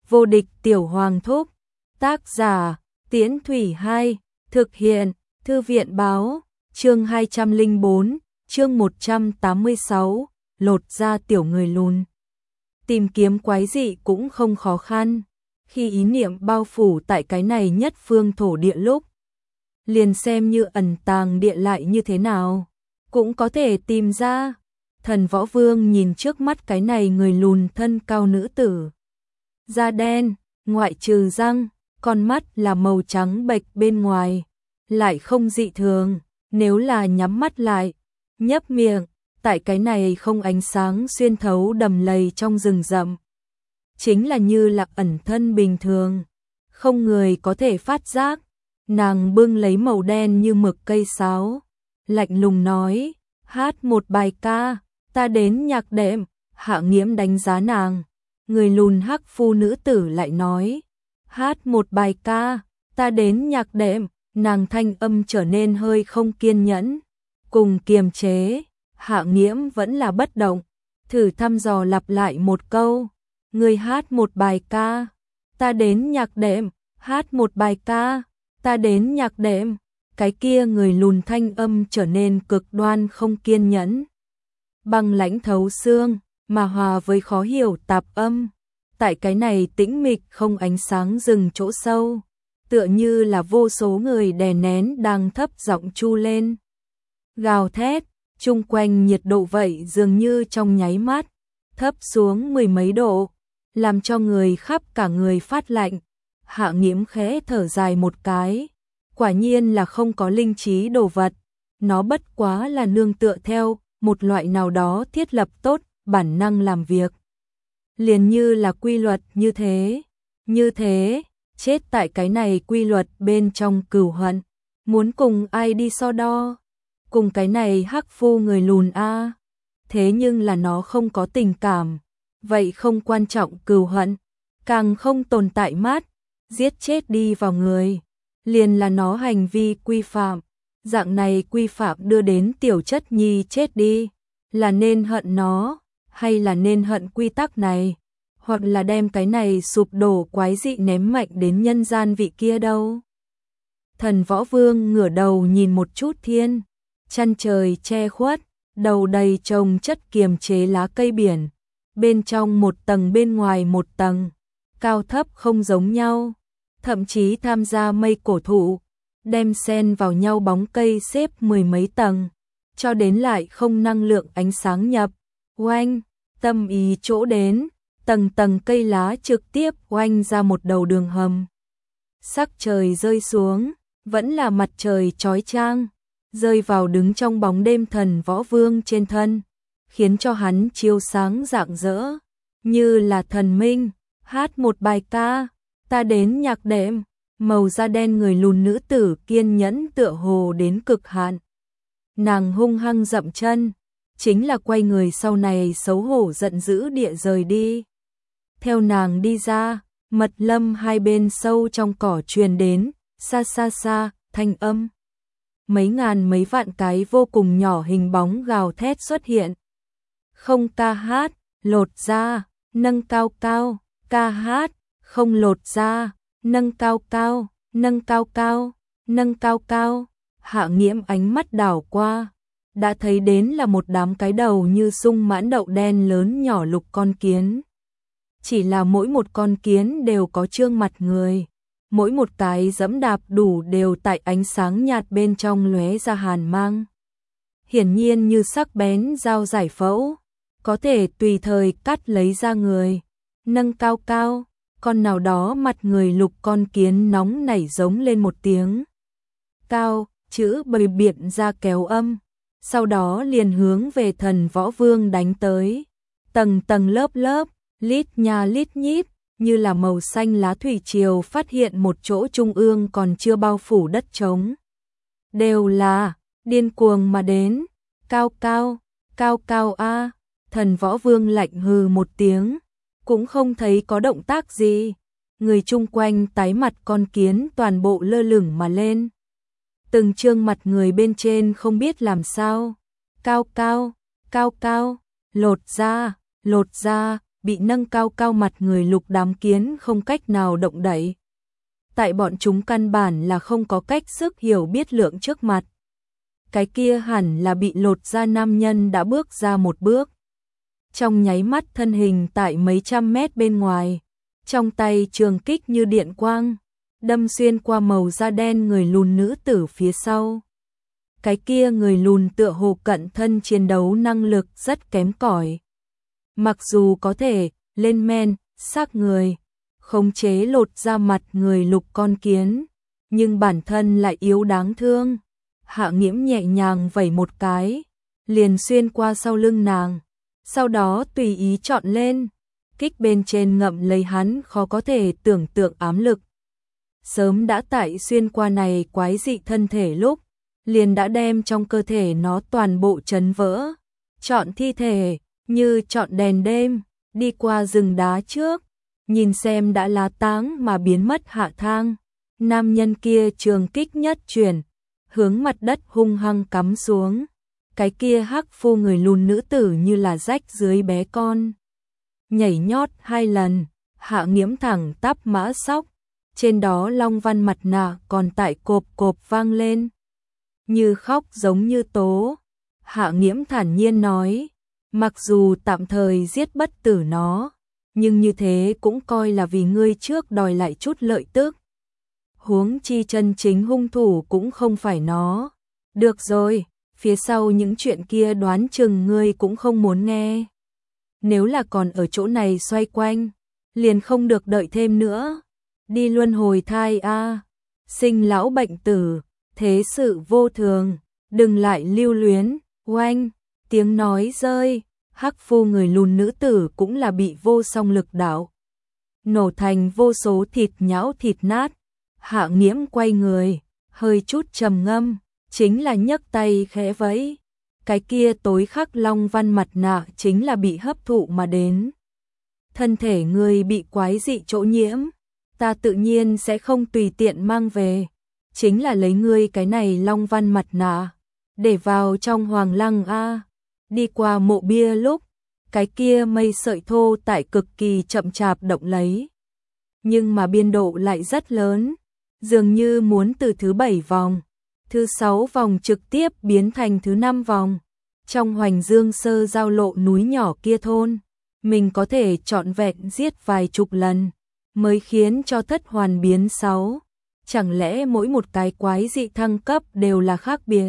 Vô địch tiểu hoàng thúc. Tác giả, Tiễn Thủy 2, thực hiện, Thư viện báo, chương 204, chương 186, lột da tiểu người lùn. Tìm kiếm quái dị cũng không khó khăn, khi ý niệm bao phủ tại cái này nhất phương thổ địa lúc. Liền xem như ẩn tàng địa lại như thế nào, cũng có thể tìm ra. Thần Võ Vương nhìn trước mắt cái này người lùn thân cao nữ tử. Da đen, ngoại trừ răng, con mắt là màu trắng bệch bên ngoài, lại không dị thường, nếu là nhắm mắt lại, nhấp miệng, tại cái này không ánh sáng xuyên thấu đầm lầy trong rừng rậm. Chính là như là ẩn thân bình thường, không người có thể phát giác. Nàng bưng lấy màu đen như mực cây sáo, lạnh lùng nói, hát một bài ca, ta đến nhạc đệm. Hạ Nghiễm đánh giá nàng, người lùn hắc phu nữ tử lại nói, hát một bài ca, ta đến nhạc đệm. Nàng thanh âm trở nên hơi không kiên nhẫn, cùng kiềm chế. Hạ Nghiễm vẫn là bất động, thử thăm dò lặp lại một câu, người hát một bài ca, ta đến nhạc đệm, hát một bài ca, ta đến nhạc đệm. Cái kia người lùn thanh âm trở nên cực đoan không kiên nhẫn, băng lãnh thấu xương, mà hòa với khó hiểu tạp âm. Tại cái này tĩnh mịch không ánh sáng rừng chỗ sâu, tựa như là vô số người đè nén đang thấp giọng chu lên, gào thét. Chung quanh nhiệt độ vậy dường như trong nháy mắt thấp xuống mười mấy độ, làm cho người khắp cả người phát lạnh. Hạ Nghiễm khẽ thở dài một cái, quả nhiên là không có linh trí đồ vật, nó bất quá là nương tựa theo một loại nào đó thiết lập tốt bản năng làm việc, liền như là quy luật như thế, chết tại cái này quy luật bên trong cừu hận, muốn cùng ai đi so đo, cùng cái này hắc phu người lùn a. Thế nhưng là nó không có tình cảm, vậy không quan trọng cừu hận, càng không tồn tại mát, giết chết đi vào người, liền là nó hành vi quy phạm. Dạng này quy phạm đưa đến tiểu chất nhi chết đi, là nên hận nó, hay là nên hận quy tắc này, hoặc là đem cái này sụp đổ quái dị ném mạnh đến nhân gian vị kia đâu. Thần Võ Vương ngửa đầu nhìn một chút thiên, chăn trời che khuất, đầu đầy trồng chất kiềm chế lá cây biển, bên trong một tầng bên ngoài một tầng, cao thấp không giống nhau, thậm chí tham gia mây cổ thụ, đem xen vào nhau bóng cây xếp mười mấy tầng, cho đến lại không năng lượng ánh sáng nhập, oanh, tâm ý chỗ đến, tầng tầng cây lá trực tiếp oanh ra một đầu đường hầm. Sắc trời rơi xuống, vẫn là mặt trời chói chang, rơi vào đứng trong bóng đêm Thần Võ Vương trên thân, khiến cho hắn chiếu sáng rạng rỡ, như là thần minh. Hát một bài ca, ta đến nhạc đệm. Màu da đen người lùn nữ tử kiên nhẫn tựa hồ đến cực hạn. Nàng hung hăng dậm chân, chính là quay người sau này xấu hổ giận dữ địa rời đi. Theo nàng đi ra, mật lâm hai bên sâu trong cỏ truyền đến, xa xa xa, thanh âm. Mấy ngàn mấy vạn cái vô cùng nhỏ hình bóng gào thét xuất hiện. Không ca hát, lột da, nâng cao cao, ca hát, không lột da, nâng cao cao, nâng cao cao, nâng cao cao. Hạ Nghiễm ánh mắt đảo qua, đã thấy đến là một đám cái đầu như sung mãn đậu đen lớn nhỏ lục con kiến. Chỉ là mỗi một con kiến đều có trương mặt người, mỗi một cái dẫm đạp đủ đều tại ánh sáng nhạt bên trong lóe ra hàn mang. Hiển nhiên như sắc bén dao giải phẫu, có thể tùy thời cắt lấy da người. Nâng cao cao, con nào đó mặt người lục con kiến nóng nảy giống lên một tiếng. Cao, chữ bày biện ra kéo âm, sau đó liền hướng về Thần Võ Vương đánh tới. Tầng tầng lớp lớp, lít nha lít nhít, như là màu xanh lá thủy triều phát hiện một chỗ trung ương còn chưa bao phủ đất trống. Đều là điên cuồng mà đến, cao cao, cao cao a. Thần Võ Vương lạnh hừ một tiếng, cũng không thấy có động tác gì. Người chung quanh tái mặt con kiến toàn bộ lơ lửng mà lên. Từng trương mặt người bên trên không biết làm sao. Cao cao, cao cao, lột da, bị nâng cao cao mặt người Lục đám kiến không cách nào động đậy. Tại bọn chúng căn bản là không có cách sức hiểu biết lượng trước mặt. Cái kia hẳn là bị lột ra nam nhân đã bước ra một bước. Trong nháy mắt thân hình tại mấy trăm mét bên ngoài, trong tay trường kích như điện quang, đâm xuyên qua màu da đen người lùn nữ tử phía sau. Cái kia người lùn tựa hồ cận thân chiến đấu năng lực rất kém cỏi. Mặc dù có thể lên men, xác người, khống chế lột ra mặt người Lục con kiến, nhưng bản thân lại yếu đáng thương. Hạ Nghiễm nhẹ nhàng vẩy một cái, liền xuyên qua sau lưng nàng, sau đó tùy ý chọn lên, kích bên trên ngậm lấy hắn khó có thể tưởng tượng ám lực. Sớm đã tại xuyên qua này quái dị thân thể lúc, liền đã đem trong cơ thể nó toàn bộ chấn vỡ. Chọn thi thể, như chọn đèn đêm, đi qua rừng đá trước, nhìn xem đã lá táng mà biến mất hạ thang. Nam nhân kia trường kích nhất chuyển, hướng mặt đất hung hăng cắm xuống. Cái kia hắc phu người lùn nữ tử như là rách dưới bé con. Nhảy nhót 2 lần, Hạ Nghiễm thẳng tắp mã sóc, trên đó long văn mặt nạ còn tại cộp cộp vang lên. Như khóc giống như tố. Hạ Nghiễm thản nhiên nói, mặc dù tạm thời giết bất tử nó, nhưng như thế cũng coi là vì ngươi trước đòi lại chút lợi tức. Huống chi chân chính hung thủ cũng không phải nó. Được rồi, phía sau những chuyện kia đoán chừng ngươi cũng không muốn nghe. Nếu là còn ở chỗ này xoay quanh, liền không được đợi thêm nữa. Đi luân hồi thai a, sinh lão bệnh tử, thế sự vô thường, đừng lại lưu luyến. Oanh, tiếng nói rơi, hắc phu người lùn nữ tử cũng là bị vô song lực đạo nổ thành vô số thịt nhão thịt nát. Hạ Nghiễm quay người, hơi chút trầm ngâm, chính là nhấc tay khẽ vẫy. Cái kia tối khắc long văn mặt nạ chính là bị hấp thụ mà đến. Thân thể người bị quái dị chỗ nhiễm, ta tự nhiên sẽ không tùy tiện mang về, chính là lấy ngươi cái này long văn mặt nạ để vào trong hoàng lăng a. Đi qua mộ bia lúc, cái kia mây sợi thô tại cực kỳ chậm chạp động lấy, nhưng mà biên độ lại rất lớn, dường như muốn từ thứ 7 vòng, thứ 6 vòng trực tiếp biến thành thứ 5 vòng. Trong Hoành Dương Sơ giao lộ núi nhỏ kia thôn, mình có thể trọn vẹn giết vài chục lần mới khiến cho thất hoàn biến 6. Chẳng lẽ mỗi một cái quái dị thăng cấp đều là khác biệt?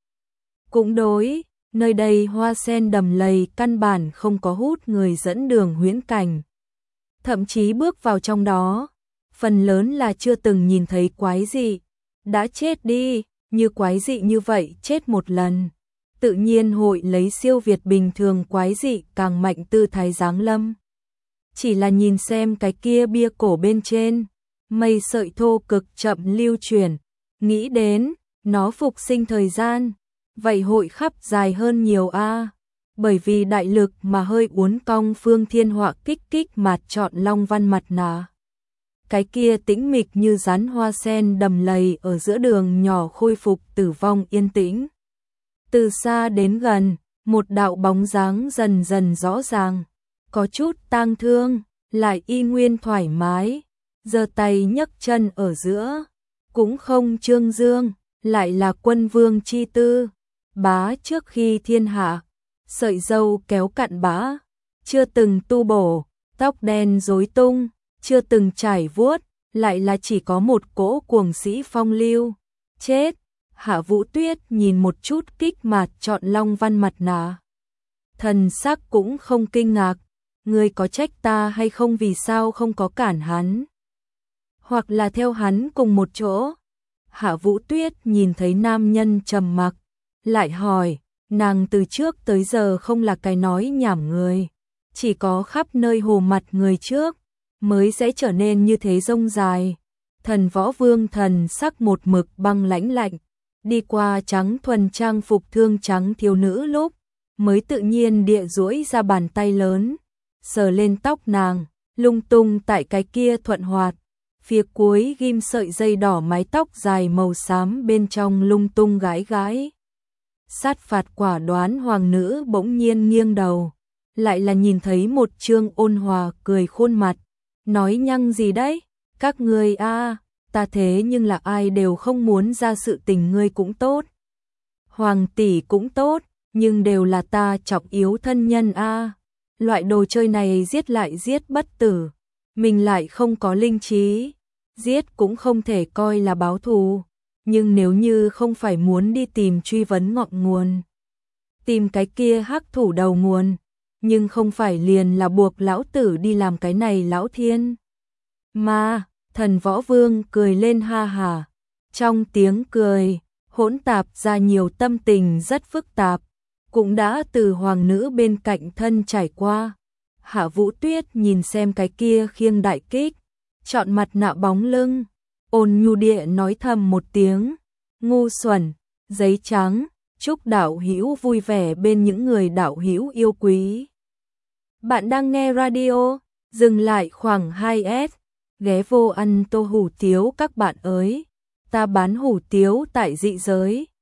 Cũng đối, nơi đây hoa sen đầm lầy căn bản không có hút người dẫn đường huyễn cảnh. Thậm chí bước vào trong đó, phần lớn là chưa từng nhìn thấy quái dị, đã chết đi, như quái dị như vậy chết một lần, tự nhiên hội lấy siêu việt bình thường quái dị càng mạnh tư thái giáng lâm. Chỉ là nhìn xem cái kia bia cổ bên trên, mây sợi thô cực chậm lưu chuyển, nghĩ đến, nó phục sinh thời gian, vậy hội khắp dài hơn nhiều a. Bởi vì đại lực mà hơi uốn cong Phương Thiên Họa kích kích mạt chọn long văn mặt nạ. Cái kia tĩnh mịch như rắn hoa sen đầm lầy ở giữa đường nhỏ khôi phục tử vong yên tĩnh. Từ xa đến gần, một đạo bóng dáng dần dần rõ ràng, có chút tang thương, lại y nguyên thoải mái, giơ tay nhấc chân ở giữa, cũng không trương dương, lại là Quân Vương chi tư, bá trước khi thiên hạ, sợi râu kéo cạn bã, chưa từng tu bổ, tóc đen rối tung, chưa từng trải vuốt, lại là chỉ có một cỗ cuồng sĩ phong lưu. Chết! Hạ Vũ Tuyết nhìn một chút kích mạt chọn long văn mặt nạ. Thần sắc cũng không kinh ngạc, ngươi có trách ta hay không, vì sao không có cản hắn? Hoặc là theo hắn cùng một chỗ? Hạ Vũ Tuyết nhìn thấy nam nhân trầm mặc, lại hỏi, nàng từ trước tới giờ không là cái nói nhảm người, chỉ có khắp nơi hồ mặt người trước, mới sẽ trở nên như thế rông dài. Thần Võ Vương thần sắc một mực băng lãnh lạnh, đi qua trắng thuần trang phục thương trắng thiếu nữ lúc, mới tự nhiên địa duỗi ra bàn tay lớn, sờ lên tóc nàng, lung tung tại cái kia thuận hoạt, phía cuối ghim sợi dây đỏ mái tóc dài màu xám bên trong lung tung gái gái. Sát phạt quả đoán hoàng nữ bỗng nhiên nghiêng đầu, lại là nhìn thấy một trương ôn hòa cười khuôn mặt, nói nhăng gì đấy, các ngươi a, ta thế nhưng là ai đều không muốn ra sự tình, ngươi cũng tốt, Hoàng tỷ cũng tốt, nhưng đều là ta trọng yếu thân nhân a. Loại đồ chơi này giết lại giết bất tử, mình lại không có linh trí, giết cũng không thể coi là báo thù, nhưng nếu như không phải muốn đi tìm truy vấn ngọn nguồn, tìm cái kia hắc thủ đầu nguồn, nhưng không phải liền là buộc lão tử đi làm cái này lão thiên. Mà, Thần Võ Vương cười lên ha hả, trong tiếng cười, hỗn tạp ra nhiều tâm tình rất phức tạp, cũng đã từ hoàng nữ bên cạnh thân trải qua. Hạ Vũ Tuyết nhìn xem cái kia khiêng đại kích, chọn mặt nạ bóng lưng, ôn nhu địa nói thầm một tiếng, ngu xuẩn, giấy trắng, chúc đạo hữu vui vẻ bên những người đạo hữu yêu quý. Bạn đang nghe radio, dừng lại khoảng 2S, ghé vô ăn tô hủ tiếu các bạn ơi, ta bán hủ tiếu tại dị giới.